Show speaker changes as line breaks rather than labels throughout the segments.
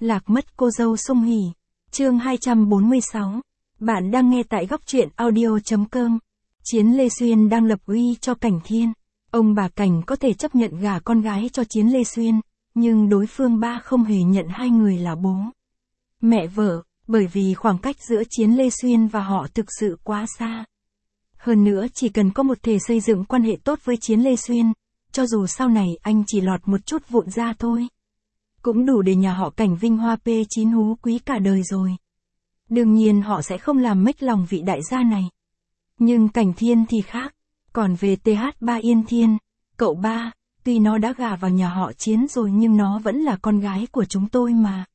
Lạc mất cô dâu Sung Hỉ. Chương 246. Bạn đang nghe tại góc truyện audio.com. Chiến Lê Xuyên đang lập uy cho Cảnh Thiên. Ông bà Cảnh có thể chấp nhận gả con gái cho Chiến Lê Xuyên, nhưng đối phương ba không hề nhận hai người là bố mẹ vợ, bởi vì khoảng cách giữa Chiến Lê Xuyên và họ thực sự quá xa. Hơn nữa chỉ cần có một thể xây dựng quan hệ tốt với Chiến Lê Xuyên, cho dù sau này anh chỉ lọt một chút vụn ra thôi, cũng đủ để nhà họ Cảnh vinh hoa P9 hú quý cả đời rồi. Đương nhiên họ sẽ không làm mếch lòng vị đại gia này. Nhưng Cảnh Thiên thì khác. Còn về TH3 Yên Thiên, cậu ba, tuy nó đã gả vào nhà họ Chiến rồi nhưng nó vẫn là con gái của chúng tôi mà.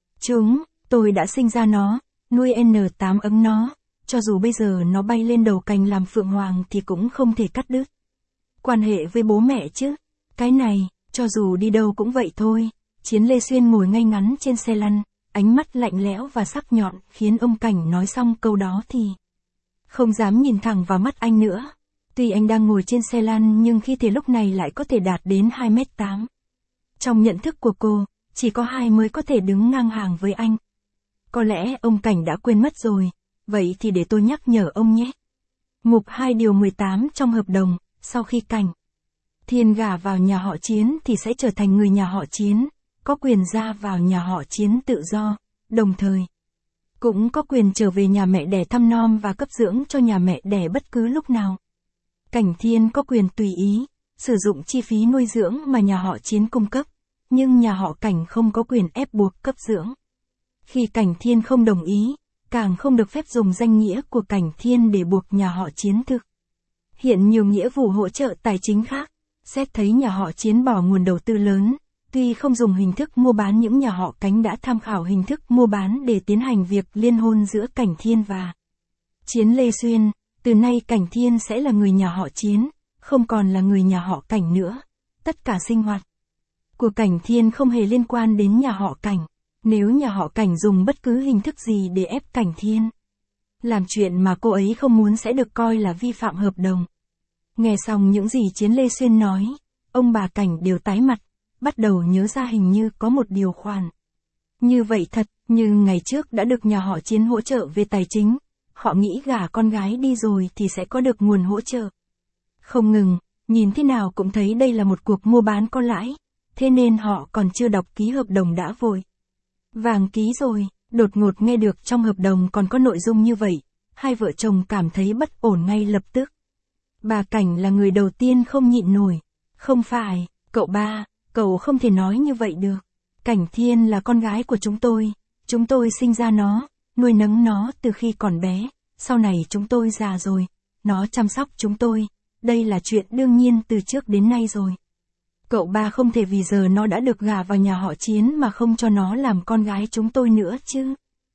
Tôi đã sinh ra nó, nuôi N8 ấm nó, cho dù bây giờ nó bay lên đầu cành làm phượng hoàng thì cũng không thể cắt đứt quan hệ với bố mẹ chứ. Cái này, cho dù đi đâu cũng vậy thôi. Chiến Lê Xuyên ngồi ngay ngắn trên xe lăn, ánh mắt lạnh lẽo và sắc nhọn khiến ông Cảnh nói xong câu đó thì không dám nhìn thẳng vào mắt anh nữa. Tuy anh đang ngồi trên xe lăn nhưng khí thế lúc này lại có thể đạt đến 2m8. Trong nhận thức của cô, chỉ có 2 mới có thể đứng ngang hàng với anh. Có lẽ ông Cảnh đã quên mất rồi, vậy thì để tôi nhắc nhở ông nhé. Mục 2 điều 18 trong hợp đồng, sau khi Cảnh Thiên gả vào nhà họ Chiến thì sẽ trở thành người nhà họ Chiến, có quyền ra vào nhà họ Chiến tự do, đồng thời cũng có quyền trở về nhà mẹ đẻ thăm nom và cấp dưỡng cho nhà mẹ đẻ bất cứ lúc nào. Cảnh Thiên có quyền tùy ý sử dụng chi phí nuôi dưỡng mà nhà họ Chiến cung cấp, nhưng nhà họ Cảnh không có quyền ép buộc cấp dưỡng. Khi Cảnh Thiên không đồng ý, càng không được phép dùng danh nghĩa của Cảnh Thiên để buộc nhà họ Chiến thực hiện nhiều nghĩa vụ hỗ trợ tài chính khác. Xét thấy nhà họ Chiến bỏ nguồn đầu tư lớn, tuy không dùng hình thức mua bán, những nhà họ Cảnh đã tham khảo hình thức mua bán để tiến hành việc liên hôn giữa Cảnh Thiên và Chiến Lê Xuyên. Từ nay Cảnh Thiên sẽ là người nhà họ Chiến, không còn là người nhà họ Cảnh nữa. Tất cả sinh hoạt của Cảnh Thiên không hề liên quan đến nhà họ Cảnh. Nếu nhà họ Cảnh dùng bất cứ hình thức gì để ép Cảnh Thiên làm chuyện mà cô ấy không muốn sẽ được coi là vi phạm hợp đồng. Nghe xong những gì Chiến Lê Xuyên nói, ông bà Cảnh đều tái mặt, bắt đầu nhớ ra hình như có một điều khoản như vậy thật, nhưng ngày trước đã được nhà họ Chiến hỗ trợ về tài chính. Họ nghĩ gả con gái đi rồi thì sẽ có được nguồn hỗ trợ không ngừng, nhìn thế nào cũng thấy đây là một cuộc mua bán có lãi, thế nên họ còn chưa đọc ký hợp đồng đã vội vàng ký rồi. Đột ngột nghe được trong hợp đồng còn có nội dung như vậy, hai vợ chồng cảm thấy bất ổn ngay lập tức. Bà Cảnh là người đầu tiên không nhịn nổi. Không phải, cậu ba, cậu không thể nói như vậy được. Cảnh Thiên là con gái của chúng tôi sinh ra nó, nuôi nấng nó từ khi còn bé, sau này chúng tôi già rồi, nó chăm sóc chúng tôi, đây là chuyện đương nhiên từ trước đến nay rồi. Cậu ba không thể vì giờ nó đã được gả vào nhà họ Chiến mà không cho nó làm con gái chúng tôi nữa chứ.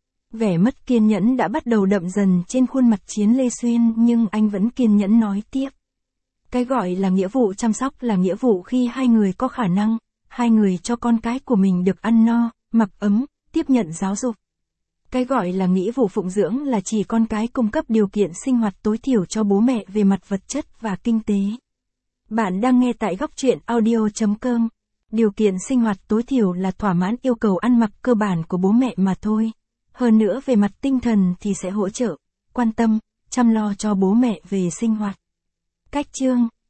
Vẻ mất kiên nhẫn đã bắt đầu đậm dần trên khuôn mặt Chiến Lê Xuyên, nhưng anh vẫn kiên nhẫn nói tiếp. Cái gọi là nghĩa vụ chăm sóc là nghĩa vụ khi hai người có khả năng, hai người cho con cái của mình được ăn no, mặc ấm, tiếp nhận giáo dục. Cái gọi là nghĩa vụ phụng dưỡng là chỉ con cái cung cấp điều kiện sinh hoạt tối thiểu cho bố mẹ về mặt vật chất và kinh tế. Bạn đang nghe tại góc truyện audio.com. Điều kiện sinh hoạt tối thiểu là thỏa mãn yêu cầu ăn mặc cơ bản của bố mẹ mà thôi. Hơn nữa về mặt tinh thần thì sẽ hỗ trợ, quan tâm, chăm lo cho bố mẹ về sinh hoạt. Cách chương